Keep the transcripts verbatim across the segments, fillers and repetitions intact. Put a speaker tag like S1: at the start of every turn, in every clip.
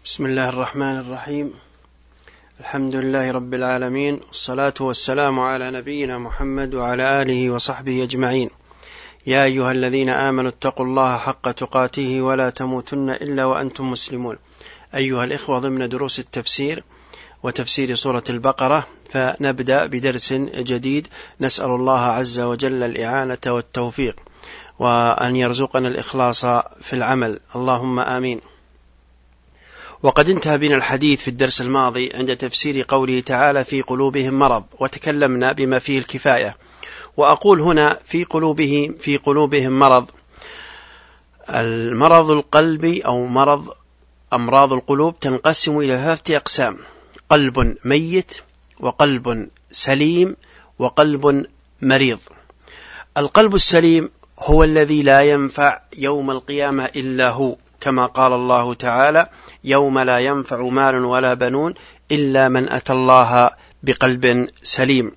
S1: بسم الله الرحمن الرحيم. الحمد لله رب العالمين، والصلاة والسلام على نبينا محمد وعلى آله وصحبه أجمعين. يا أيها الذين آمنوا اتقوا الله حق تقاته ولا تموتن إلا وأنتم مسلمون. أيها الإخوة، ضمن دروس التفسير وتفسير سورة البقرة، فنبدأ بدرس جديد. نسأل الله عز وجل الإعانة والتوفيق، وأن يرزقنا الإخلاص في العمل، اللهم آمين. وقد انتهى بنا الحديث في الدرس الماضي عند تفسير قوله تعالى في قلوبهم مرض، وتكلمنا بما فيه الكفاية. وأقول هنا في قلوبهم في قلوبهم مرض. المرض القلبي أو مرض أمراض القلوب تنقسم إلى ثلاثة أقسام: قلب ميت، وقلب سليم، وقلب مريض. القلب السليم هو الذي لا ينفع يوم القيامة إلا هو، كما قال الله تعالى: يوم لا ينفع مال ولا بنون إلا من أتى الله بقلب سليم.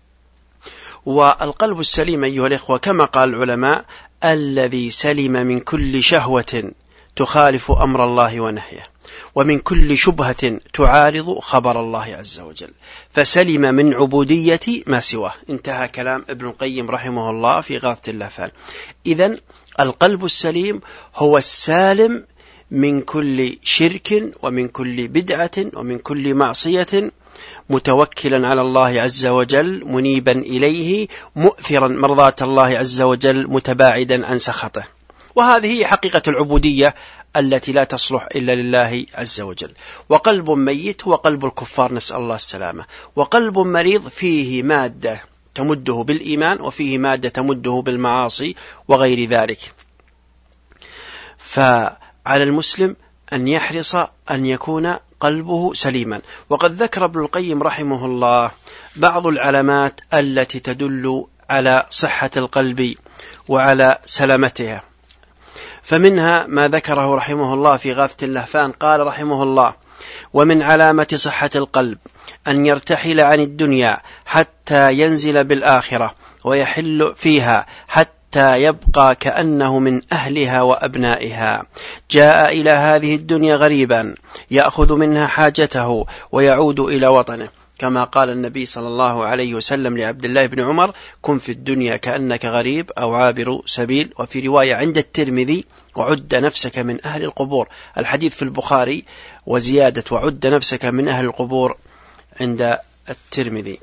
S1: والقلب السليم أيها الإخوة كما قال العلماء: الذي سلم من كل شهوة تخالف أمر الله ونهيه، ومن كل شبهة تعارض خبر الله عز وجل، فسلم من عبودية ما سواه. انتهى كلام ابن القيم رحمه الله في إغاثة اللافان. إذن القلب السليم هو السالم من كل شرك ومن كل بدعة ومن كل معصية، متوكلا على الله عز وجل، منيبا إليه، مؤثرا مرضاة الله عز وجل، متباعدا عن سخطه. وهذه هي حقيقة العبودية التي لا تصلح إلا لله عز وجل. وقلب ميت هو قلب الكفار، نسأل الله السلامة. وقلب مريض فيه مادة تمده بالإيمان، وفيه مادة تمده بالمعاصي وغير ذلك. فعلى المسلم أن يحرص أن يكون قلبه سليما. وقد ذكر ابن القيم رحمه الله بعض العلامات التي تدل على صحة القلب وعلى سلامتها، فمنها ما ذكره رحمه الله في غاثة اللهفان. قال رحمه الله: ومن علامة صحة القلب أن يرتحل عن الدنيا حتى ينزل بالآخرة ويحل فيها حتى يبقى كأنه من أهلها وأبنائها. جاء إلى هذه الدنيا غريبا يأخذ منها حاجته ويعود إلى وطنه، كما قال النبي صلى الله عليه وسلم لعبد الله بن عمر: كن في الدنيا كأنك غريب أو عابر سبيل. وفي رواية عند الترمذي: وعد نفسك من أهل القبور. الحديث في البخاري، وزيادة وعد نفسك من أهل القبور عند الترمذي.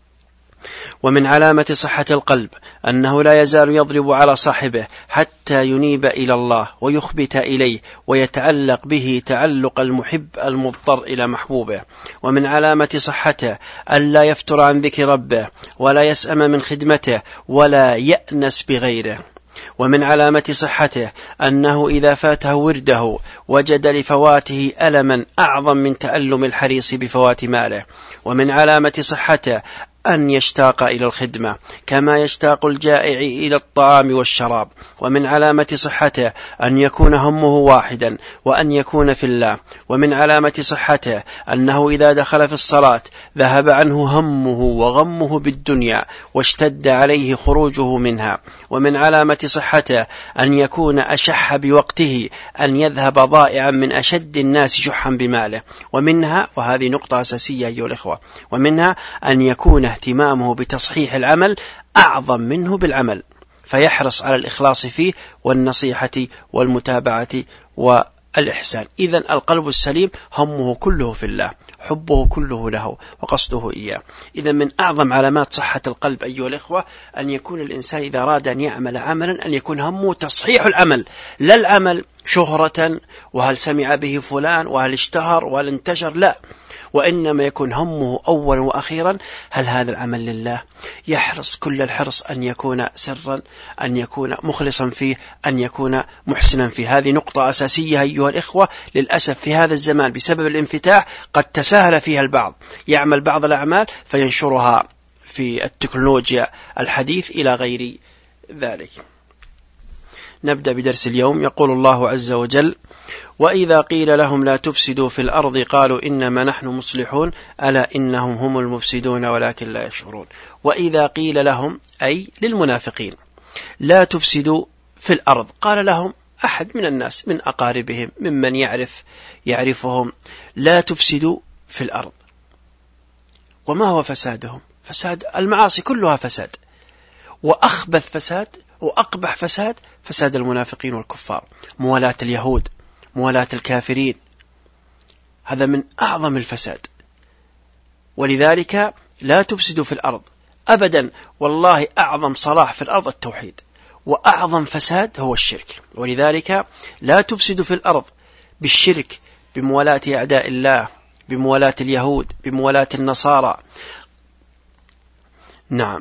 S1: ومن علامة صحة القلب أنه لا يزال يضرب على صاحبه حتى ينيب إلى الله ويخبت إليه ويتعلق به تعلق المحب المضطر إلى محبوبه. ومن علامة صحته ألا يفتر عن ذكر ربه، ولا يسأم من خدمته، ولا يأنس بغيره. ومن علامة صحته أنه إذا فاته ورده وجد لفواته ألما أعظم من تألم الحريص بفوات ماله. ومن علامة صحته أن يشتاق إلى الخدمة كما يشتاق الجائع إلى الطعام والشراب. ومن علامة صحته أن يكون همه واحدا وأن يكون في الله. ومن علامة صحته أنه إذا دخل في الصلاة ذهب عنه همه وغمه بالدنيا واشتد عليه خروجه منها. ومن علامة صحته أن يكون أشح بوقته، أن يذهب ضائعا من أشد الناس شحا بماله. ومنها، وهذه نقطة أساسية أيها الإخوة، ومنها أن يكون اهتمامه بتصحيح العمل أعظم منه بالعمل، فيحرص على الإخلاص فيه والنصيحة والمتابعة والإحسان. إذن القلب السليم همه كله في الله، حبه كله له، وقصده إياه. إذن من أعظم علامات صحة القلب أيها الإخوة أن يكون الإنسان إذا أراد أن يعمل عملا أن يكون همه تصحيح العمل، لا العمل شهرة وهل سمع به فلان وهل اشتهر وهل انتشر، لا، وإنما يكون همه أولا وأخيرا: هل هذا العمل لله؟ يحرص كل الحرص أن يكون سرا، أن يكون مخلصا فيه، أن يكون محسنا فيه. هذه نقطة أساسية أيها الإخوة. للأسف في هذا الزمان بسبب الانفتاح قد تساهل فيها البعض، يعمل بعض الأعمال فينشرها في التكنولوجيا الحديث إلى غير ذلك. نبدأ بدرس اليوم. يقول الله عز وجل: وإذا قيل لهم لا تفسدوا في الأرض قالوا إنما نحن مصلحون ألا إنهم هم المفسدون ولكن لا يشعرون. وإذا قيل لهم، أي للمنافقين، لا تفسدوا في الأرض، قال لهم أحد من الناس من أقاربهم ممن يعرف يعرفهم، لا تفسدوا في الأرض. وما هو فسادهم؟ فساد المعاصي كلها فساد، وأخبث فساد وأقبح فساد فساد المنافقين والكفار، موالاة اليهود، موالاة الكافرين، هذا من أعظم الفساد. ولذلك لا تفسدوا في الأرض أبدا. والله أعظم صلاح في الأرض التوحيد، وأعظم فساد هو الشرك. ولذلك لا تفسدوا في الأرض بالشرك، بموالاة أعداء الله، بموالاة اليهود، بموالاة النصارى. نعم.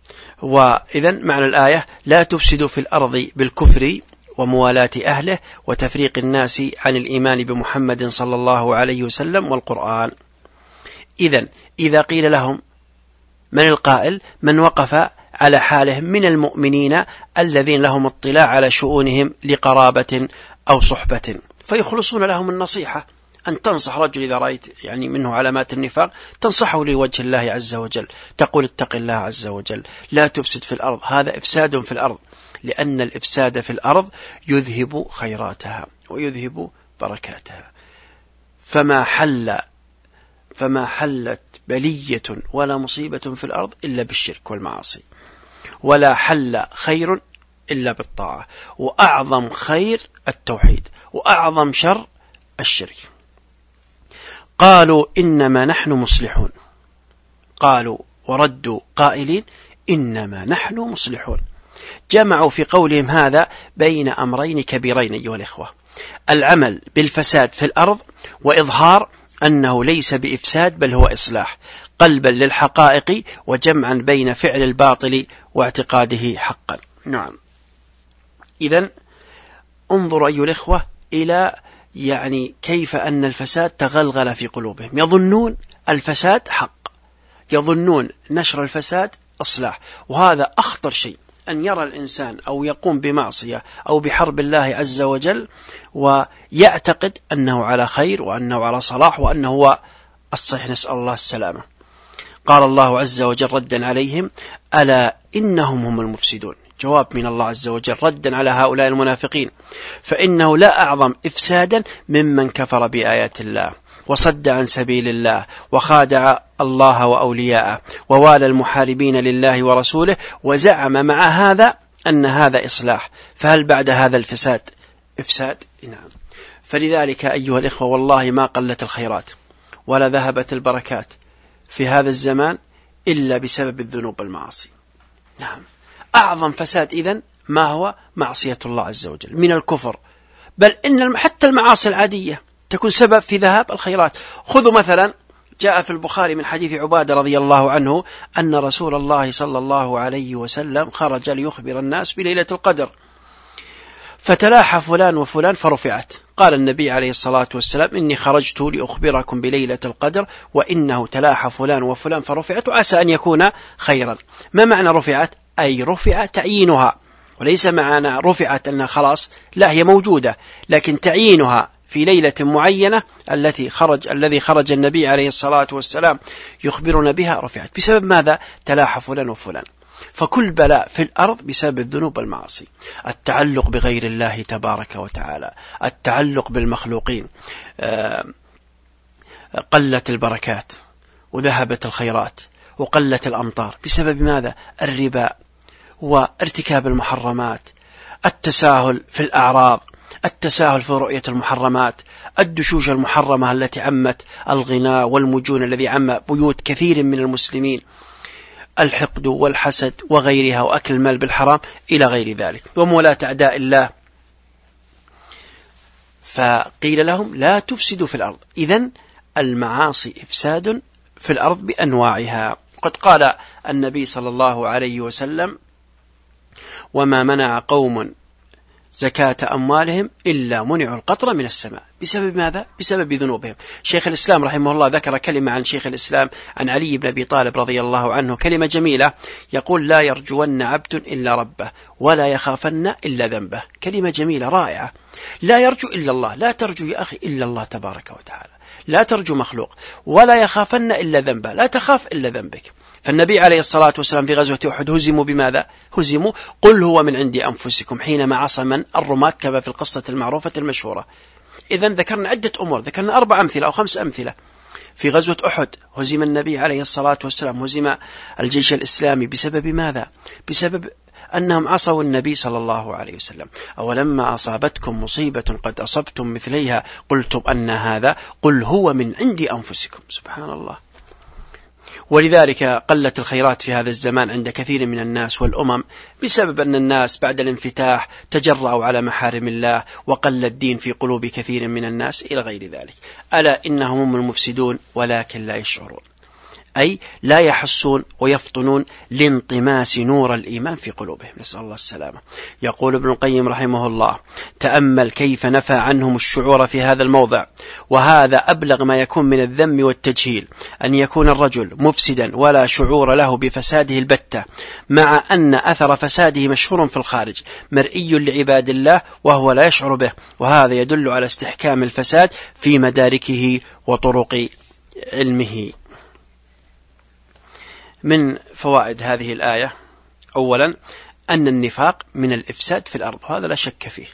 S1: وإذن معنى الآية لا تفسدوا في الأرض بالكفر وموالاة أهله وتفريق الناس عن الإيمان بمحمد صلى الله عليه وسلم والقرآن. إذن إذا قيل لهم من القائل؟ من وقف على حالهم من المؤمنين الذين لهم اطلاع على شؤونهم لقرابة أو صحبة، فيخلصون لهم النصيحة. أن تنصح رجل إذا رأيت يعني منه علامات النفاق تنصحه لوجه الله عز وجل، تقول اتق الله عز وجل، لا تفسد في الأرض. هذا إفساد في الأرض، لأن الإفساد في الأرض يذهب خيراتها ويذهب بركاتها. فما حل فما حلت بلية ولا مصيبة في الأرض إلا بالشرك والمعاصي، ولا حل خير إلا بالطاعة، وأعظم خير التوحيد، وأعظم شر الشرك. قالوا إنما نحن مصلحون، قالوا وردوا قائلين إنما نحن مصلحون. جمعوا في قولهم هذا بين أمرين كبيرين أيها الإخوة: العمل بالفساد في الأرض، وإظهار أنه ليس بإفساد بل هو إصلاح، قلبا للحقائق وجمعا بين فعل الباطل واعتقاده حقا. نعم. إذن انظروا أيها الإخوة إلى يعني كيف أن الفساد تغلغل في قلوبهم، يظنون الفساد حق، يظنون نشر الفساد إصلاح. وهذا أخطر شيء، أن يرى الإنسان أو يقوم بمعصية أو بحرب الله عز وجل ويعتقد أنه على خير وأنه على صلاح وأنه هو الصحيح، نسأل الله السلامة. قال الله عز وجل ردا عليهم: ألا إنهم هم المفسدون. جواب من الله عز وجل ردا على هؤلاء المنافقين، فإنه لا أعظم إفسادا ممن كفر بآيات الله وصد عن سبيل الله وخادع الله وأولياءه ووالى المحاربين لله ورسوله وزعم مع هذا أن هذا إصلاح، فهل بعد هذا الفساد إفساد؟ نعم. فلذلك أيها الإخوة والله ما قلت الخيرات ولا ذهبت البركات في هذا الزمان إلا بسبب الذنوب والمعاصي. نعم. أعظم فساد إذن ما هو؟ معصية الله عز وجل من الكفر، بل إن حتى المعاصي العادية تكون سبب في ذهاب الخيرات. خذوا مثلا جاء في البخاري من حديث عبادة رضي الله عنه أن رسول الله صلى الله عليه وسلم خرج ليخبر الناس بليلة القدر، فتلاحى فلان وفلان فرفعت. قال النبي عليه الصلاة والسلام: إني خرجت لأخبركم بليلة القدر وإنه تلاحى فلان وفلان فرفعت وعسى أن يكون خيرا. ما معنى رفعت؟ أي رفع تعيينها، وليس معنى رفعت أنها خلاص، لا، هي موجودة لكن تعيينها في ليلة معينة التي خرج الذي خرج النبي عليه الصلاة والسلام يخبرنا بها رفعت. بسبب ماذا؟ تلاحى فلان وفلان. فكل بلاء في الأرض بسبب الذنوب والمعاصي، التعلق بغير الله تبارك وتعالى، التعلق بالمخلوقين، قلت البركات وذهبت الخيرات وقلت الأمطار بسبب ماذا؟ الربا وارتكاب المحرمات، التساهل في الأعراض، التساهل في رؤية المحرمات، الدشوش المحرمة التي عمت الغناء والمجون الذي عم بيوت كثير من المسلمين، الحقد والحسد وغيرها، وأكل المال بالحرام إلى غير ذلك، ومولاة أعداء الله. فقيل لهم لا تفسدوا في الأرض. إذن المعاصي إفساد في الأرض بأنواعها. قد قال النبي صلى الله عليه وسلم: وما منع قوم زكاة أموالهم إلا منعوا القطر من السماء. بسبب ماذا؟ بسبب ذنوبهم. شيخ الإسلام رحمه الله ذكر كلمة عن شيخ الإسلام عن علي بن أبي طالب رضي الله عنه، كلمة جميلة، يقول: لا يرجون عبد إلا ربه ولا يخافن إلا ذنبه. كلمة جميلة رائعة. لا يرجو إلا الله. لا ترجو يا أخي إلا الله تبارك وتعالى، لا ترجو مخلوق، ولا يخافن إلا ذنبه، لا تخاف إلا ذنبك. فالنبي عليه الصلاة والسلام في غزوة أحد هزموا بماذا؟ هزموا قل هو من عند أنفسكم حينما عصى من الرماة كما في القصة المعروفة المشهورة. إذن ذكرنا عدة أمور، ذكرنا أربع أمثلة أو خمس أمثلة. في غزوة أحد هزم النبي عليه الصلاة والسلام، هزم الجيش الإسلامي بسبب ماذا؟ بسبب أنهم عصوا النبي صلى الله عليه وسلم. أولما أصابتكم مصيبة قد أصبتم مثليها قلتم أن هذا قل هو من عند أنفسكم. سبحان الله. ولذلك قلت الخيرات في هذا الزمان عند كثير من الناس والأمم بسبب أن الناس بعد الانفتاح تجرأوا على محارم الله، وقل الدين في قلوب كثير من الناس إلى غير ذلك. ألا إنهم هم المفسدون ولكن لا يشعرون، أي لا يحسون ويفطنون لانطماس نور الإيمان في قلوبهم، نسأل الله السلامة. يقول ابن القيم رحمه الله: تأمل كيف نفى عنهم الشعور في هذا الموضع، وهذا أبلغ ما يكون من الذم والتجهيل، أن يكون الرجل مفسدا ولا شعور له بفساده البتة، مع أن أثر فساده مشهور في الخارج مرئي لعباد الله وهو لا يشعر به، وهذا يدل على استحكام الفساد في مداركه وطرق علمه. من فوائد هذه الآية: أولا أن النفاق من الإفساد في الأرض، هذا لا شك فيه.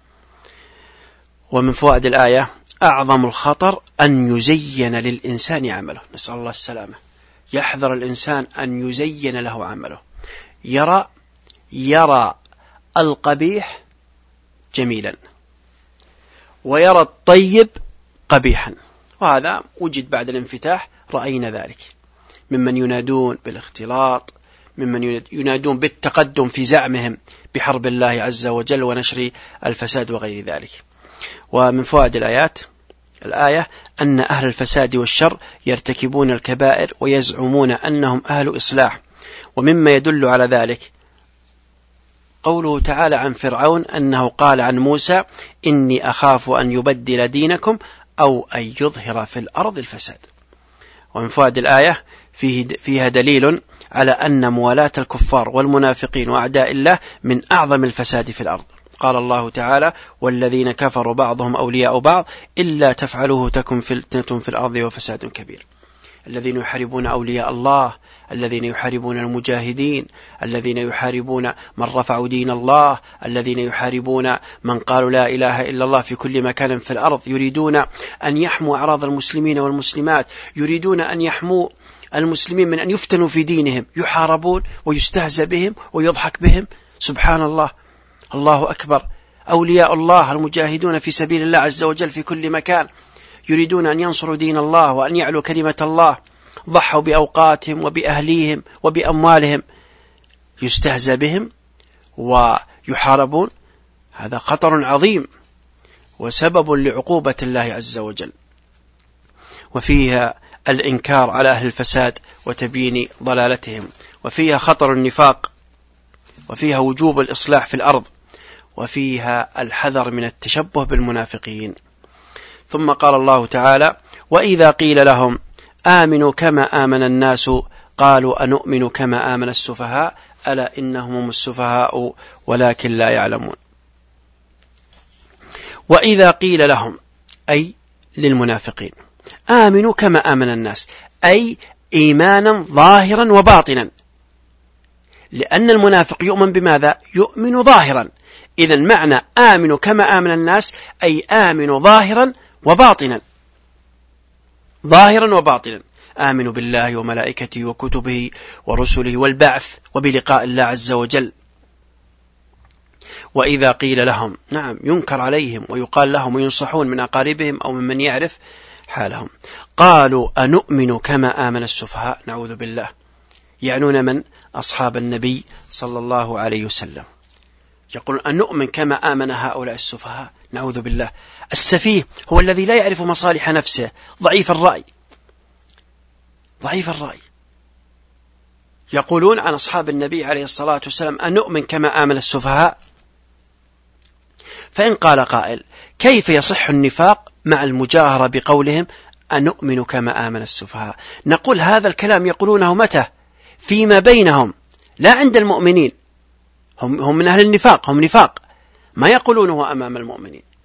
S1: ومن فوائد الآية: أعظم الخطر أن يزين للإنسان عمله، نسأل الله السلامة. يحذر الإنسان أن يزين له عمله، يرى يرى القبيح جميلا ويرى الطيب قبيحا، وهذا وجد بعد الانفتاح، رأينا ذلك ممن ينادون بالاختلاط، ممن ينادون بالتقدم في زعمهم بحرب الله عز وجل ونشر الفساد وغير ذلك. ومن فوائد الآيات الآية أن أهل الفساد والشر يرتكبون الكبائر ويزعمون أنهم أهل إصلاح. ومما يدل على ذلك قوله تعالى عن فرعون أنه قال عن موسى: إني أخاف أن يبدل دينكم أو أن يظهر في الأرض الفساد. ومن فوائد الآية فيه فيها دليل على أن موالاة الكفار والمنافقين وأعداء الله من أعظم الفساد في الأرض. قال الله تعالى: والذين كفروا بعضهم أولياء بعض إلا تفعلوه تكن فتنة في الأرض وفساد كبير. الذين يحاربون أولياء الله، الذين يحاربون المجاهدين، الذين يحاربون من رفعوا دين الله، الذين يحاربون من قالوا لا إله إلا الله في كل مكان في الأرض، يريدون أن يحموا أعراض المسلمين والمسلمات، يريدون أن يحموا المسلمين من أن يفتنوا في دينهم، يحاربون ويستهزأ بهم ويضحك بهم. سبحان الله، الله أكبر. أولياء الله المجاهدون في سبيل الله عز وجل في كل مكان، يريدون أن ينصروا دين الله وأن يعلوا كلمة الله، ضحوا بأوقاتهم وبأهليهم وبأموالهم، يستهزأ بهم ويحاربون. هذا خطر عظيم وسبب لعقوبة الله عز وجل. وفيها الإنكار على أهل الفساد وتبيين ضلالتهم، وفيها خطر النفاق، وفيها وجوب الإصلاح في الأرض، وفيها الحذر من التشبه بالمنافقين. ثم قال الله تعالى: وإذا قيل لهم آمنوا كما آمن الناس قالوا أنؤمن كما آمن السفهاء ألا إنهم هم السفهاء ولكن لا يعلمون. وإذا قيل لهم أي للمنافقين آمنوا كما آمن الناس، أي إيمانا ظاهرا وباطنا، لأن المنافق يؤمن بماذا؟ يؤمن ظاهرا. إذن معنى آمنوا كما آمن الناس أي آمنوا ظاهرا وباطنا، ظاهرا وباطنا. آمنوا بالله وملائكته وكتبه ورسله والبعث وبلقاء الله عز وجل. وإذا قيل لهم، نعم ينكر عليهم ويقال لهم وينصحون من أقاربهم أو ممن يعرف حالهم، قالوا أنؤمن كما آمن السفهاء، نعوذ بالله، يعنون من؟ أصحاب النبي صلى الله عليه وسلم. يقول أنؤمن كما آمن هؤلاء السفهاء، نعوذ بالله. السفيه هو الذي لا يعرف مصالح نفسه، ضعيف الرأي، ضعيف الرأي. يقولون عن أصحاب النبي عليه الصلاة والسلام أنؤمن كما آمن السفهاء. فإن قال قائل: كيف يصح النفاق مع المجاهرة بقولهم أنؤمن كما آمن السفهاء؟ نقول هذا الكلام يقولونه متى؟ فيما بينهم، لا عند المؤمنين. هم, هم من أهل النفاق، هم نفاق، ما يقولونه أمام المؤمنين.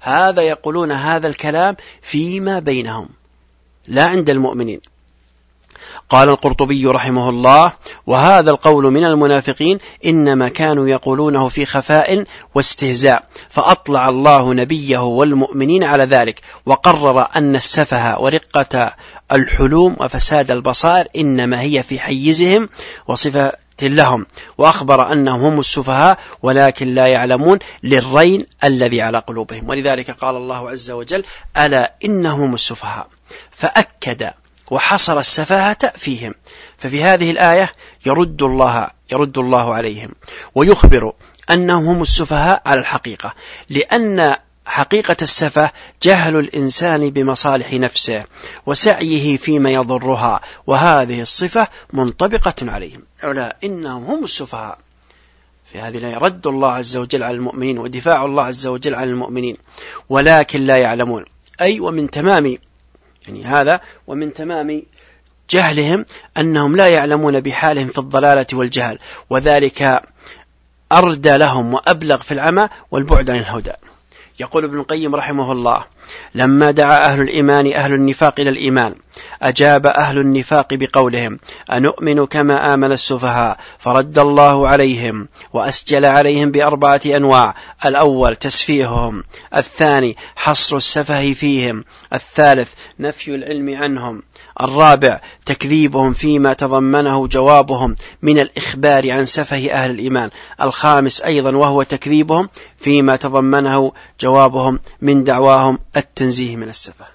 S1: هذا يقولون هذا الكلام فيما بينهم لا عند المؤمنين. قال القرطبي رحمه الله: وهذا القول من المنافقين إنما كانوا يقولونه في خفاء واستهزاء، فأطلع الله نبيه والمؤمنين على ذلك، وقرر أن السفه ورقة الحلوم وفساد البصائر إنما هي في حيزهم وصفة لهم، وأخبر أنهم هم السفهاء ولكن لا يعلمون للرين الذي على قلوبهم. ولذلك قال الله عز وجل: ألا إنهم هم السفهاء، فأكد وحصر السفاهة فيهم. ففي هذه الآية يرد الله يرد الله عليهم ويخبر أنهم هم السفهاء على الحقيقة، لأن حقيقة السفه جهل الإنسان بمصالح نفسه وسعيه فيما يضرها، وهذه الصفة منطبقة عليهم. ألا إنهم هم السفهاء. في هذه الآية رد الله عز وجل على المؤمنين ودفاع الله عز وجل عن المؤمنين، ولكن لا يعلمون. أي ومن تمام يعني هذا ومن تمام جهلهم أنهم لا يعلمون بحالهم في الضلالة والجهل، وذلك أردى لهم وأبلغ في العمى والبعد عن الهدى. يقول ابن القيم رحمه الله: لما دعا أهل الإيمان أهل النفاق إلى الإيمان، أجاب أهل النفاق بقولهم: أنؤمن كما آمن السفهاء، فرد الله عليهم وأسجل عليهم بأربعة أنواع: الأول تسفيههم، الثاني حصر السفه فيهم، الثالث نفي العلم عنهم، الرابع تكذيبهم فيما تضمنه جوابهم من الإخبار عن سفه أهل الإيمان، الخامس أيضا وهو تكذيبهم فيما تضمنه جوابهم من دعواهم التنزيه من السفه.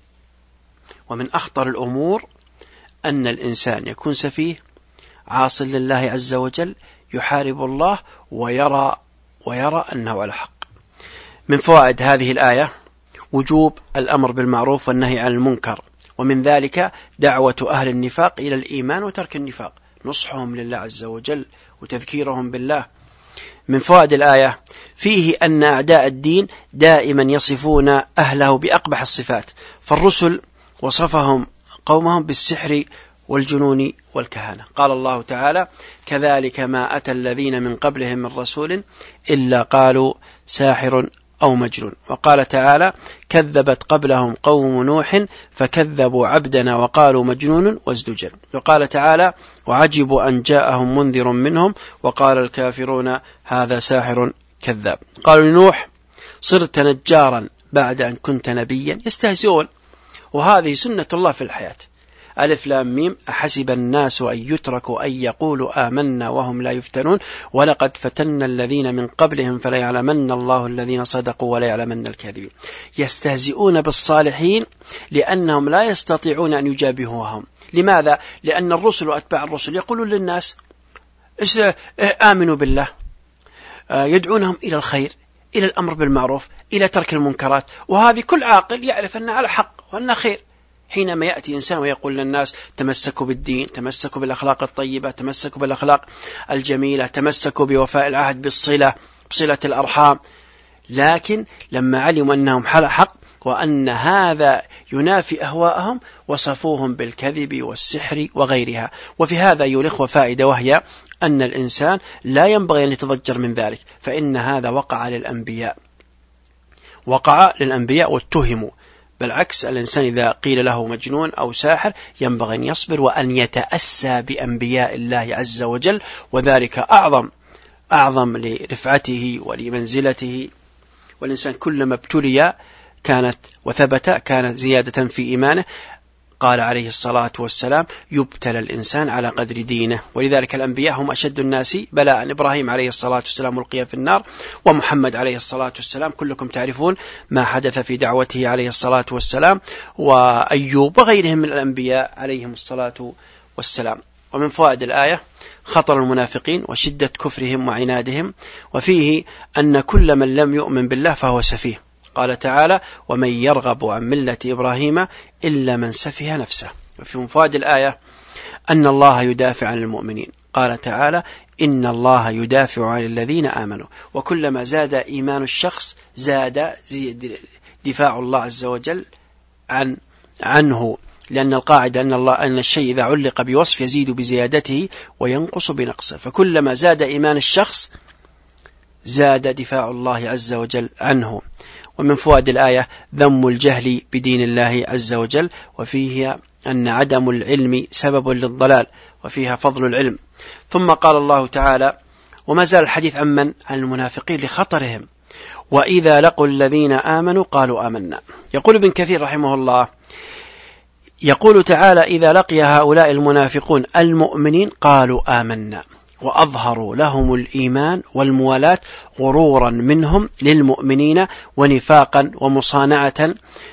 S1: ومن أخطر الأمور أن الإنسان يكون سفيه عاص لله عز وجل يحارب الله ويرى ويرى أنه على حق. من فوائد هذه الآية وجوب الأمر بالمعروف والنهي عن المنكر، ومن ذلك دعوة أهل النفاق إلى الإيمان وترك النفاق، نصحهم لله عز وجل وتذكيرهم بالله. من فوائد الآية فيه أن أعداء الدين دائما يصفون أهله بأقبح الصفات، فالرسل وصفهم قومهم بالسحر والجنون والكهانة. قال الله تعالى: كذلك ما أتى الذين من قبلهم من رسول إلا قالوا ساحر أو مجنون. وقال تعالى: كذبت قبلهم قوم نوح فكذبوا عبدنا وقالوا مجنون وازدجر. وقال تعالى: وعجبوا أن جاءهم منذر منهم وقال الكافرون هذا ساحر كذاب. قالوا لنوح: صرت نجارا بعد أن كنت نبيا. يستهزئون، وهذه سنة الله في الحياة. ألف لام ميم: أحسب الناس أن يتركوا أن يقولوا آمنا وهم لا يفتنون ولقد فتنا الذين من قبلهم فلا يعلمن الله الذين صدقوا ولا يعلمن الكاذبين. يستهزئون بالصالحين لأنهم لا يستطيعون أن يجابهوهم. لماذا؟ لأن الرسل وأتباع الرسل يقولون للناس آمنوا بالله، يدعونهم إلى الخير، إلى الأمر بالمعروف، إلى ترك المنكرات، وهذه كل عاقل يعرف أنها على حق وأنها خير. حينما يأتي إنسان ويقول للناس تمسكوا بالدين، تمسكوا بالأخلاق الطيبة، تمسكوا بالأخلاق الجميلة، تمسكوا بوفاء العهد، بالصلة بصلة الأرحام، لكن لما علموا أنهم على حق وأن هذا ينافي أهواءهم وصفوهم بالكذب والسحر وغيرها. وفي هذا أيها الإخوة فائدة، وهي أن الإنسان لا ينبغي أن يتضجر من ذلك، فإن هذا وقع للأنبياء وقع للأنبياء واتهموا. بالعكس، الإنسان إذا قيل له مجنون أو ساحر ينبغي أن يصبر وأن يتأسى بأنبياء الله عز وجل، وذلك أعظم أعظم لرفعته ولمنزلته. والإنسان كلما ابتلي كانت وثبت كانت زيادة في إيمانه. قال عليه الصلاة والسلام: يبتلى الإنسان على قدر دينه. ولذلك الأنبياء هم أشد الناس بلاء. إبراهيم عليه الصلاة والسلام ألقي في النار، ومحمد عليه الصلاة والسلام كلكم تعرفون ما حدث في دعوته عليه الصلاة والسلام، وأيوب وغيرهم من الأنبياء عليهم الصلاة والسلام. ومن فوائد الآية خطر المنافقين وشدة كفرهم وعنادهم، وفيه أن كل من لم يؤمن بالله فهو سفيه. قال تعالى: ومن يرغب عن ملة إبراهيم إلا من سفه نفسه. وفي مفاد الآية أن الله يدافع عن المؤمنين. قال تعالى: إن الله يدافع عن الذين آمنوا. وكلما زاد إيمان الشخص زاد دفاع الله عز وجل عن عنه، لأن القاعدة أن الله أن الشيء إذا علق بوصف يزيد بزيادته وينقص بنقصه، فكلما زاد إيمان الشخص زاد دفاع الله عز وجل عنه. ومن فوائد الآية ذم الجهل بدين الله عز وجل، وفيه أن عدم العلم سبب للضلال، وفيها فضل العلم. ثم قال الله تعالى: وما زال الحديث عن من؟ عن المنافقين لخطرهم. وإذا لقوا الذين آمنوا قالوا آمنا. يقول ابن كثير رحمه الله: يقول تعالى: إذا لقي هؤلاء المنافقون المؤمنين قالوا آمنا، وأظهروا لهم الإيمان والموالاة غرورا منهم للمؤمنين ونفاقا ومصانعة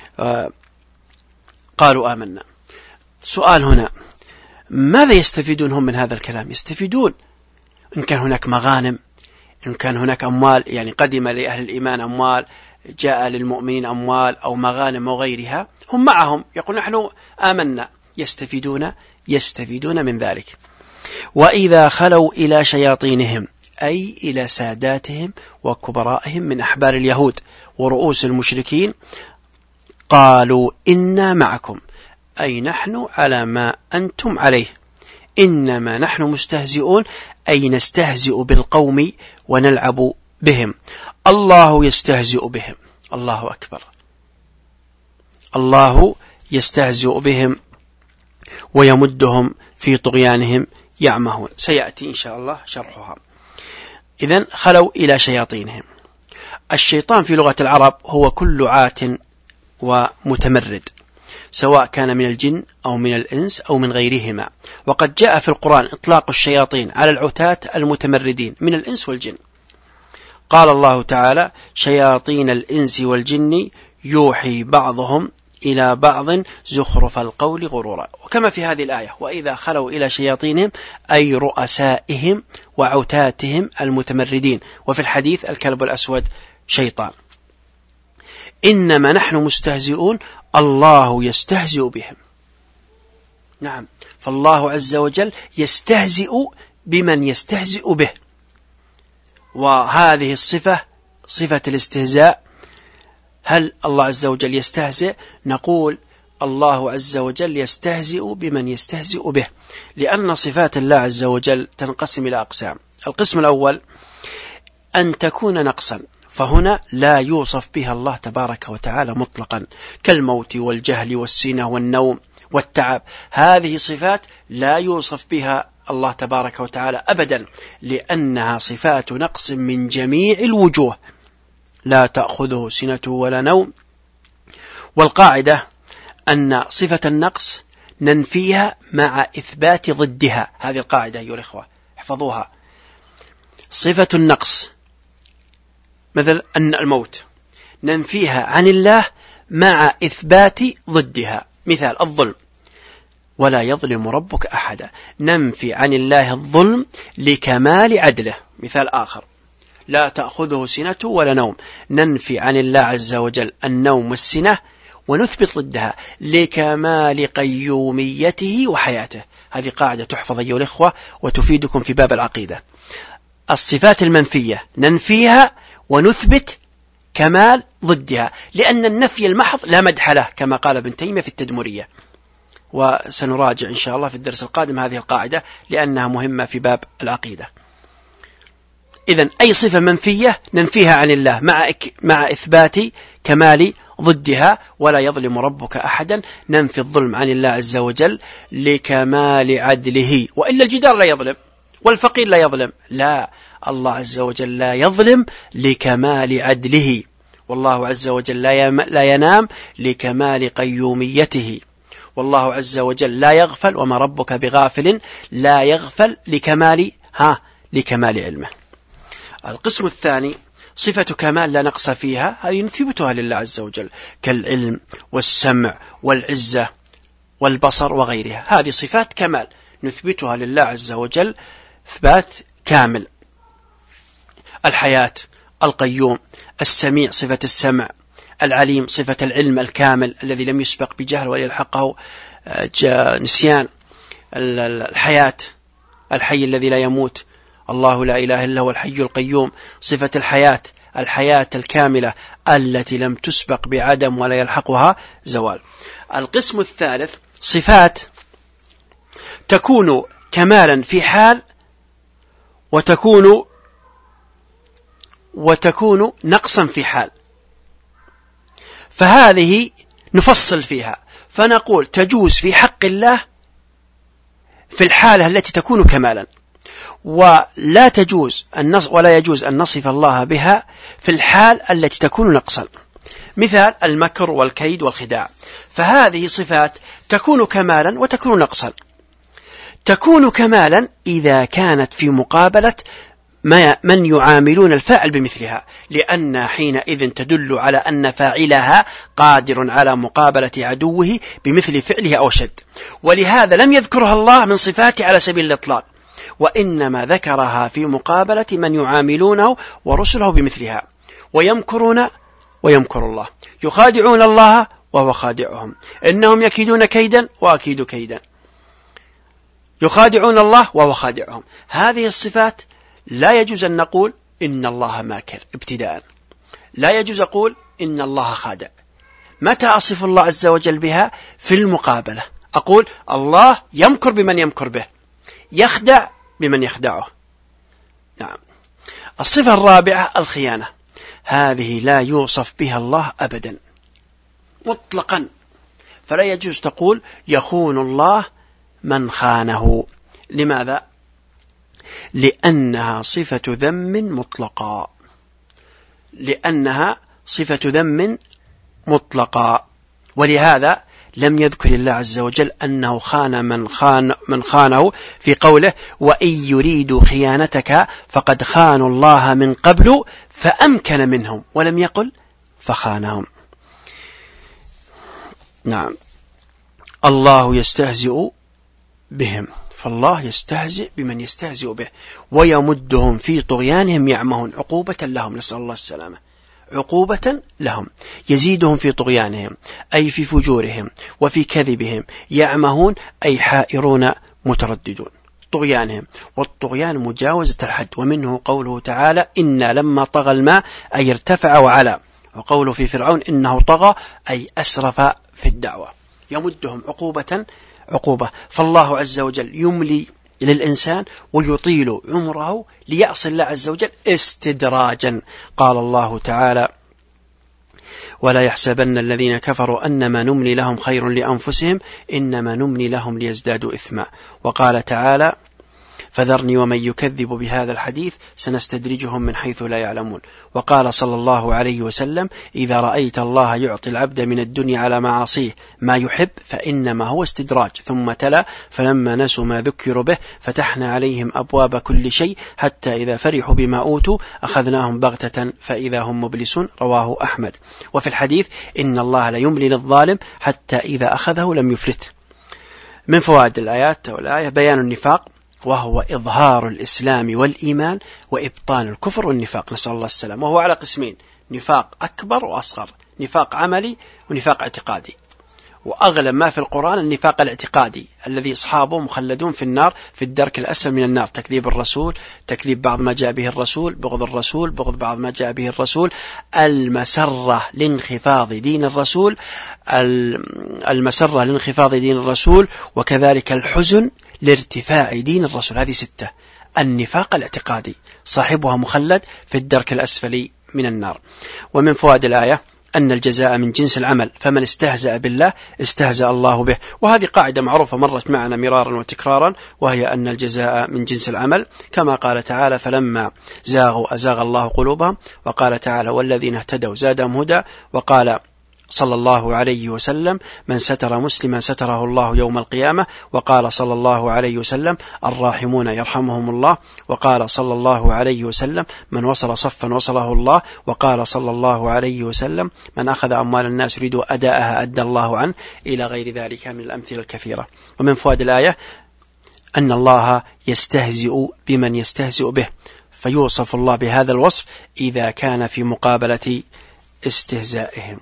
S1: قالوا آمنا. سؤال هنا: ماذا يستفيدون هم من هذا الكلام؟ يستفيدون إن كان هناك مغانم، إن كان هناك أموال، يعني قدم لأهل الإيمان أموال، جاء للمؤمنين أموال أو مغانم وغيرها، هم معهم يقول نحن آمنا، يستفيدون يستفيدون من ذلك. وإذا خلوا إلى شياطينهم، أي إلى ساداتهم وكبرائهم من أحبار اليهود ورؤوس المشركين، قالوا إنا معكم، أي نحن على ما أنتم عليه، إنما نحن مستهزئون، أي نستهزئ بالقوم ونلعب بهم. الله يستهزئ بهم، الله أكبر، الله يستهزئ بهم ويمدهم في طغيانهم يعمهون. سيأتي إن شاء الله شرحها. إذن خلوا إلى شياطينهم. الشيطان في لغة العرب هو كل عات ومتمرد، سواء كان من الجن أو من الإنس أو من غيرهما. وقد جاء في القرآن إطلاق الشياطين على العتاة المتمردين من الإنس والجن. قال الله تعالى: شياطين الإنس والجن يوحي بعضهم إلى بعض زخرف القول غرورا. وكما في هذه الآية: وإذا خلوا إلى شياطينهم، أي رؤسائهم وعتاتهم المتمردين. وفي الحديث: الكلب الأسود شيطان. إنما نحن مستهزئون، الله يستهزئ بهم. نعم، فالله عز وجل يستهزئ بمن يستهزئ به، وهذه الصفة صفة الاستهزاء. هل الله عز وجل يستهزئ؟ نقول الله عز وجل يستهزئ بمن يستهزئ به، لأن صفات الله عز وجل تنقسم إلى أقسام. القسم الأول أن تكون نقصا، فهنا لا يوصف بها الله تبارك وتعالى مطلقا، كالموت والجهل والسنة والنوم والتعب. هذه صفات لا يوصف بها الله تبارك وتعالى أبدا، لأنها صفات نقص من جميع الوجوه، لا تأخذه سنة ولا نوم. والقاعدة أن صفة النقص ننفيها مع إثبات ضدها. هذه القاعدة أيها الإخوة احفظوها. صفة النقص مثل أن الموت ننفيها عن الله مع إثبات ضدها. مثال: الظلم، ولا يظلم ربك أحدا، ننفي عن الله الظلم لكمال عدله. مثال آخر: لا تأخذه سنة ولا نوم، ننفي عن الله عز وجل النوم والسنة ونثبت ضدها لكمال قيوميته وحياته. هذه قاعدة تحفظ أيها الإخوة وتفيدكم في باب العقيدة. الصفات المنفية ننفيها ونثبت كمال ضدها، لأن النفي المحض لا مدح له، كما قال ابن تيمية في التدمرية. وسنراجع إن شاء الله في الدرس القادم هذه القاعدة لأنها مهمة في باب العقيدة. إذن أي صفة منفية ننفيها عن الله مع مع إثبات كمال ضدها. ولا يظلم ربك أحدا، ننفي الظلم عن الله عز وجل لكمال عدله. وإلا الجدار لا يظلم والفقير لا يظلم، لا، الله عز وجل لا يظلم لكمال عدله، والله عز وجل لا ينام لكمال قيوميته، والله عز وجل لا يغفل، وما ربك بغافل، لا يغفل لكمال ها لكمال علمه. القسم الثاني صفة كمال لا نقص فيها، هذه نثبتها لله عز وجل، كالعلم والسمع والعزة والبصر وغيرها. هذه صفات كمال نثبتها لله عز وجل إثبات كامل. الحياة، القيوم، السميع صفة السمع، العليم صفة العلم الكامل الذي لم يسبق بجهل ولا يلحقه نسيان. الحياة، الحي الذي لا يموت، الله لا إله إلا هو الحي القيوم، صفة الحياة، الحياة الكاملة التي لم تسبق بعدم ولا يلحقها زوال. القسم الثالث صفات تكون كمالا في حال وتكون وتكون نقصا في حال. فهذه نفصل فيها فنقول تجوز في حق الله في الحالة التي تكون كمالا، ولا تجوز أن ولا يجوز أن نصف الله بها في الحال التي تكون نقصا، مثال المكر والكيد والخداع، فهذه صفات تكون كمالا وتكون نقصا. تكون كمالا إذا كانت في مقابلة من يعاملون الفاعل بمثلها، لأن حينئذ تدل على أن فاعلها قادر على مقابلة عدوه بمثل فعله أو شد، ولهذا لم يذكرها الله من صفاته على سبيل الإطلاق، وإنما ذكرها في مقابلة من يعاملونه ورسله بمثلها. ويمكرون ويمكر الله، يخادعون الله وهو خادعهم، إنهم يكيدون كيدا وأكيد كيدا، يخادعون الله وهو خادعهم. هذه الصفات لا يجوز أن نقول إن الله ماكر ابتداء، لا يجوز أقول إن الله خادع. متى أصف الله عز وجل بها؟ في المقابلة، أقول الله يمكر بمن يمكر به، يخدع بمن يخدعه. نعم. الصفة الرابعة الخيانة، هذه لا يوصف بها الله أبدا مطلقا، فلا يجوز تقول يخون الله من خانه. لماذا؟ لأنها صفة ذم مطلقا، لأنها صفة ذم مطلقا، ولهذا لم يذكر الله عز وجل أنه خان من, خان من خانه في قوله وإن يريدوا خيانتك فقد خانوا الله من قبل فأمكن منهم، ولم يقل فخانهم. نعم. الله يستهزئ بهم، فالله يستهزئ بمن يستهزئ به ويمدهم في طغيانهم يعمهون، عقوبة لهم، نسأل الله السلامة، عقوبة لهم، يزيدهم في طغيانهم أي في فجورهم وفي كذبهم، يعمهون أي حائرون مترددون، طغيانهم، والطغيان مجاوزة الحد، ومنه قوله تعالى إنا لما طغى الماء أي ارتفع وعلى، وقوله في فرعون إنه طغى أي أسرف في الدعوة، يمدهم عقوبة عقوبة. فالله عز وجل يملي للإنسان ويطيل عمره ليعصي الله عز وجل استدراجا. قال الله تعالى ولا يحسبن الذين كفروا أنما نملي لهم خير لأنفسهم إنما نملي لهم ليزدادوا إثما. وقال تعالى فذرني ومن يكذب بهذا الحديث سنستدرجهم من حيث لا يعلمون. وقال صلى الله عليه وسلم إذا رأيت الله يعطي العبد من الدنيا على معاصيه ما يحب فإنما هو استدراج. ثم تلا فلما نسوا ما ذكروا به فتحنا عليهم أبواب كل شيء حتى إذا فرحوا بما أوتوا أخذناهم بغتة فإذا هم مبلسون. رواه أحمد. وفي الحديث إن الله لا يملي للظالم حتى إذا أخذه لم يفلت. من فوائد الآيات والآية بيان النفاق، وهو إظهار الإسلام والإيمان وإبطان الكفر والنفاق، نسأل الله السلام، وهو على قسمين، نفاق أكبر وأصغر، نفاق عملي ونفاق اعتقادي. وأغلب ما في القرآن النفاق الاعتقادي الذي أصحابه مخلدون في النار في الدرك الأسفل من النار، تكذيب الرسول، تكذيب بعض ما جاء به الرسول، بغض الرسول، بغض بعض ما جاء به الرسول، المسرة لانخفاض دين الرسول، المسرة لانخفاض دين الرسول، وكذلك الحزن لارتفاع دين الرسول. هذه ستة. النفاق الاعتقادي صاحبها مخلد في الدرك الأسفل من النار. ومن فوائد الآية أن الجزاء من جنس العمل، فمن استهزأ بالله استهزأ الله به. وهذه قاعدة معروفة مرت معنا مرارا وتكرارا، وهي أن الجزاء من جنس العمل، كما قال تعالى فلما زاغوا أزاغ الله قلوبهم، وقال تعالى والذين اهتدوا زادهم هدى، وقال صلى الله عليه وسلم من ستر مسلما ستره الله يوم القيامة، وقال صلى الله عليه وسلم الراحمون يرحمهم الله، وقال صلى الله عليه وسلم من وصل صفا وصله الله، وقال صلى الله عليه وسلم من أخذ أموال الناس يريد أداءها أدى الله عنه، إلى غير ذلك من الأمثلة الكثيرة. ومن فوائد الآية أن الله يستهزئ بمن يستهزئ به، فيوصف الله بهذا الوصف إذا كان في مقابلة استهزائهم.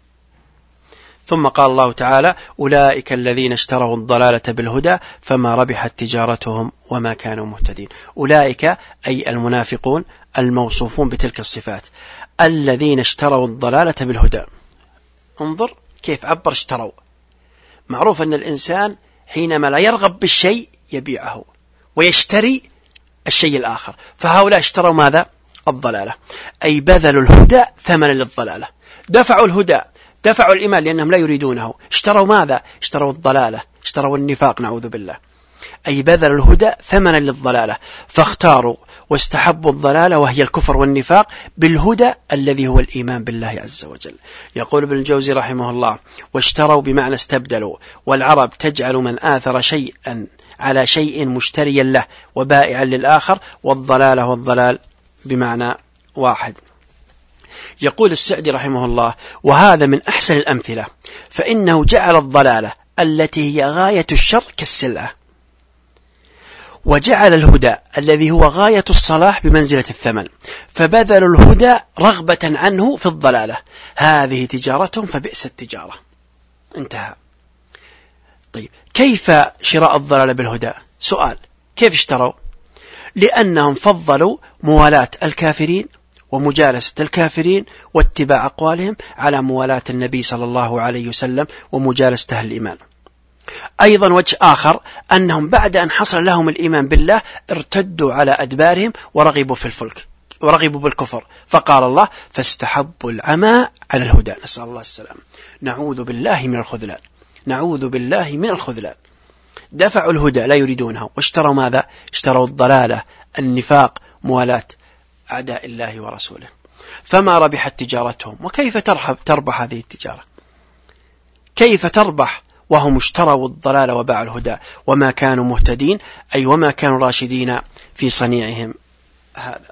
S1: ثم قال الله تعالى أولئك الذين اشتروا الضلالة بالهدى فما ربحت تجارتهم وما كانوا مهتدين. أولئك أي المنافقون الموصوفون بتلك الصفات الذين اشتروا الضلالة بالهدى. انظر كيف عبر اشتروا. معروف أن الإنسان حينما لا يرغب بالشيء يبيعه ويشتري الشيء الآخر، فهؤلاء اشتروا ماذا؟ الضلالة، أي بذلوا الهدى ثمنا للضلالة، دفعوا الهدى دفعوا الإيمان لأنهم لا يريدونه. اشتروا ماذا؟ اشتروا الضلالة، اشتروا النفاق نعوذ بالله، أي بذلوا الهدى ثمنا للضلالة، فاختاروا واستحبوا الضلالة وهي الكفر والنفاق بالهدى الذي هو الإيمان بالله عز وجل. يقول ابن الجوزي رحمه الله: واشتروا بمعنى استبدلوا، والعرب تجعل من آثر شيئا على شيء مشتريا له وبائعا للآخر، والضلالة والضلال بمعنى واحد. يقول السعدي رحمه الله: وهذا من أحسن الأمثلة، فإنه جعل الضلالة التي هي غاية الشر كالسلعة، وجعل الهدى الذي هو غاية الصلاح بمنزلة الثمن، فبذلوا الهدى رغبة عنه في الضلالة. هذه تجارتهم فبئس التجارة. انتهى. طيب كيف شراء الضلالة بالهدى؟ سؤال: كيف اشتروا؟ لأنهم فضلوا موالاة الكافرين ومجالسة الكافرين واتباع أقوالهم على موالاة النبي صلى الله عليه وسلم ومجالسة أهل الإيمان. أيضا وجه آخر أنهم بعد أن حصل لهم الإيمان بالله ارتدوا على أدبارهم ورغبوا في الفلك ورغبوا بالكفر، فقال الله: فاستحبوا العمى على الهدى. نسأل الله السلام. نعوذ بالله من الخذلان، نعوذ بالله من الخذلان. دفعوا الهدى لا يريدونه، واشتروا ماذا؟ اشتروا الضلالة، النفاق، موالاة أعداء الله ورسوله. فما ربحت تجارتهم. وكيف تربح, تربح هذه التجارة؟ كيف تربح وهم اشتروا الضلال وباعوا الهدى وما كانوا مهتدين، أي وما كانوا راشدين في صنيعهم هذا؟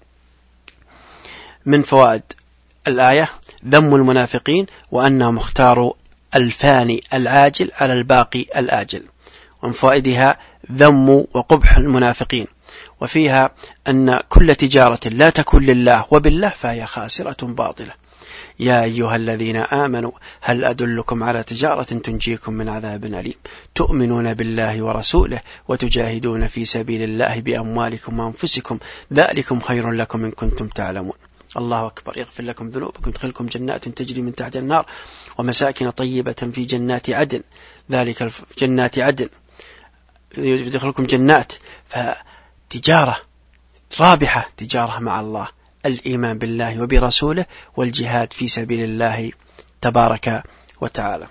S1: من فوائد الآية ذم المنافقين وأنهم اختاروا الفاني العاجل على الباقي الآجل. ومن فوائدها ذم وقبح المنافقين، وفيها أن كل تجارة لا تكون لله وبالله فهي خاسرة باطلة. يا أيها الذين آمنوا هل أدلكم على تجارة تنجيكم من عذاب أليم تؤمنون بالله ورسوله وتجاهدون في سبيل الله بأموالكم وأنفسكم ذلكم خير لكم إن كنتم تعلمون. الله أكبر. يغفر لكم ذنوبكم يدخلكم جنات تجري من تحت النار ومساكن طيبة في جنات عدن، ذلك جنات عدن يدخلكم جنات. فتجارة رابحة، تجارة مع الله، الإيمان بالله وبرسوله والجهاد في سبيل الله تبارك وتعالى.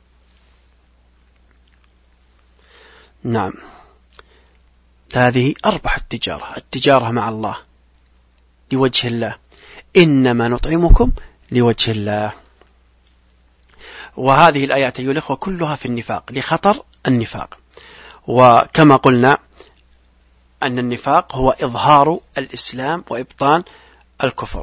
S1: نعم، هذه أربح التجارة، التجارة مع الله لوجه الله، إنما نطعمكم لوجه الله. وهذه الآيات أيها الأخوة كلها في النفاق لخطر النفاق. وكما قلنا أن النفاق هو إظهار الإسلام وإبطان الكفر.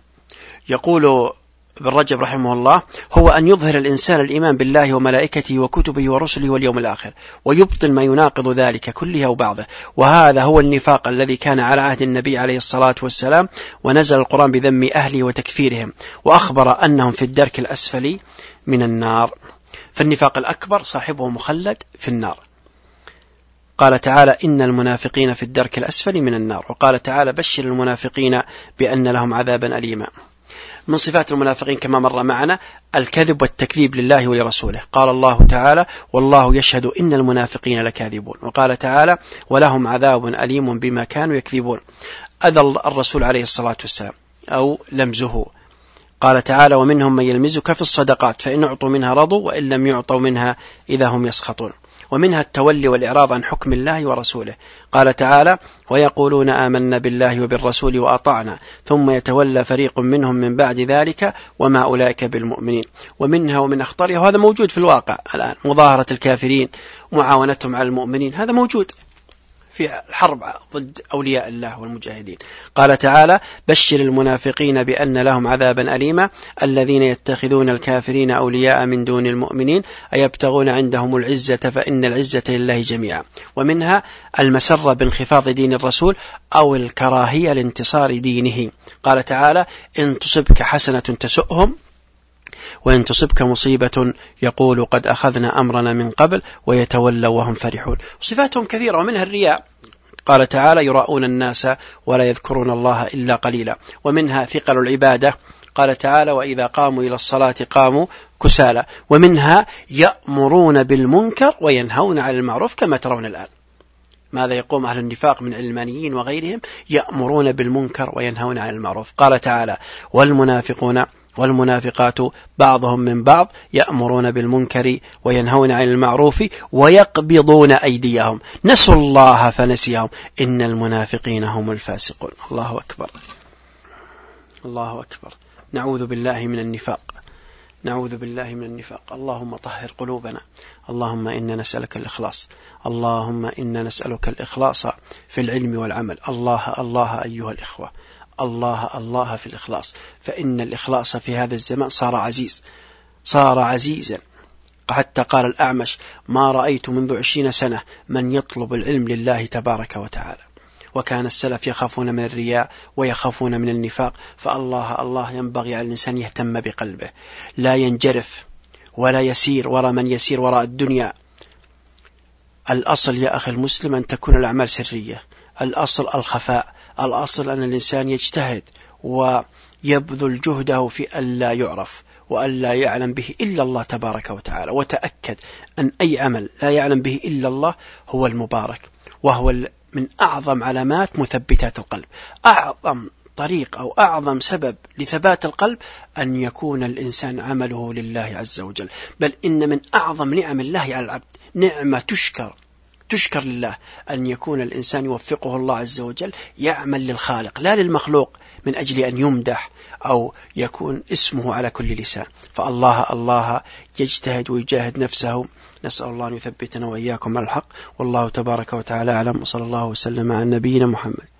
S1: يقول ابن رجب رحمه الله: هو أن يظهر الإنسان الإيمان بالله وملائكته وكتبه ورسله واليوم الآخر ويبطل ما يناقض ذلك كله أو بعضه، وهذا هو النفاق الذي كان على عهد النبي عليه الصلاة والسلام، ونزل القرآن بذم أهله وتكفيرهم وأخبر أنهم في الدرك الأسفل من النار. فالنفاق الأكبر صاحبه مخلد في النار. قال تعالى: إن المنافقين في الدرك الأسفل من النار. وقال تعالى: بشر المنافقين بأن لهم عذابا أليما. من صفات المنافقين كما مر معنا الكذب والتكذيب لله ولرسوله. قال الله تعالى: والله يشهد إن المنافقين لكاذبون. وقال تعالى: ولهم عذاب أليم بما كانوا يكذبون. أذى الرسول عليه الصلاة والسلام أو لمزه. قال تعالى: ومنهم من يلمزك في الصدقات فإن أعطوا منها رضوا وإن لم يعطوا منها إذا هم يسخطون. ومنها التولي والإعراض عن حكم الله ورسوله. قال تعالى: ويقولون آمنا بالله وبالرسول وأطعنا ثم يتولى فريق منهم من بعد ذلك وما أولئك بالمؤمنين. ومنها ومن أخطرها، وهذا موجود في الواقع الآن، مظاهرة الكافرين ومعاونتهم على المؤمنين، هذا موجود في الحرب ضد أولياء الله والمجاهدين. قال تعالى: بشر المنافقين بأن لهم عذابا أليما الذين يتخذون الكافرين أولياء من دون المؤمنين أيبتغون عندهم العزة فإن العزة لله جميعا. ومنها المسرة بانخفاض دين الرسول أو الكراهية لانتصار دينه. قال تعالى: إن تصبك حسنة تسؤهم وإن تصبك مصيبة يقول قد أخذنا أمرنا من قبل ويتولوا وهم فرحون. صفاتهم كثيرة، ومنها الرياء. قال تعالى: يراؤون الناس ولا يذكرون الله إلا قليلا. ومنها ثقل العبادة. قال تعالى: وإذا قاموا إلى الصلاة قاموا كسالى. ومنها يأمرون بالمنكر وينهون عن المعروف كما ترون الآن. ماذا يقوم أهل النفاق من علمانيين وغيرهم؟ يأمرون بالمنكر وينهون عن المعروف. قال تعالى: والمنافقون والمنافقات بعضهم من بعض يأمرون بالمنكر وينهون عن المعروف ويقبضون أيديهم نسوا الله فنسيهم إن المنافقين هم الفاسقون. الله أكبر، الله أكبر. نعوذ بالله من النفاق، نعوذ بالله من النفاق. اللهم طهر قلوبنا، اللهم إنا نسألك الإخلاص، اللهم إنا نسألك الإخلاص في العلم والعمل. الله الله أيها الإخوة، الله الله في الإخلاص، فإن الإخلاص في هذا الزمان صار عزيز، صار عزيزا، حتى قال الأعمش ما رأيت منذ عشرين سنة من يطلب العلم لله تبارك وتعالى. وكان السلف يخافون من الرياء ويخافون من النفاق، فالله الله ينبغي على الإنسان يهتم بقلبه، لا ينجرف ولا يسير وراء من يسير وراء الدنيا. الأصل يا أخي المسلم أن تكون الأعمال سرية، الأصل الخفاء، الأصل أن الإنسان يجتهد ويبذل جهده في ألا يعرف وألا يعلم به إلا الله تبارك وتعالى. وتأكد أن أي عمل لا يعلم به إلا الله هو المبارك، وهو من أعظم علامات مثبتات القلب. أعظم طريق أو أعظم سبب لثبات القلب أن يكون الإنسان عمله لله عز وجل. بل إن من أعظم نعم الله على العبد نعمة تشكر تشكر لله أن يكون الإنسان يوفقه الله عز وجل يعمل للخالق لا للمخلوق، من أجل أن يمدح أو يكون اسمه على كل لسان. فالله الله يجتهد ويجاهد نفسه. نسأل الله أن يثبتنا وإياكم على الحق، والله تبارك وتعالى أعلم، وصلى الله وسلم على نبينا محمد.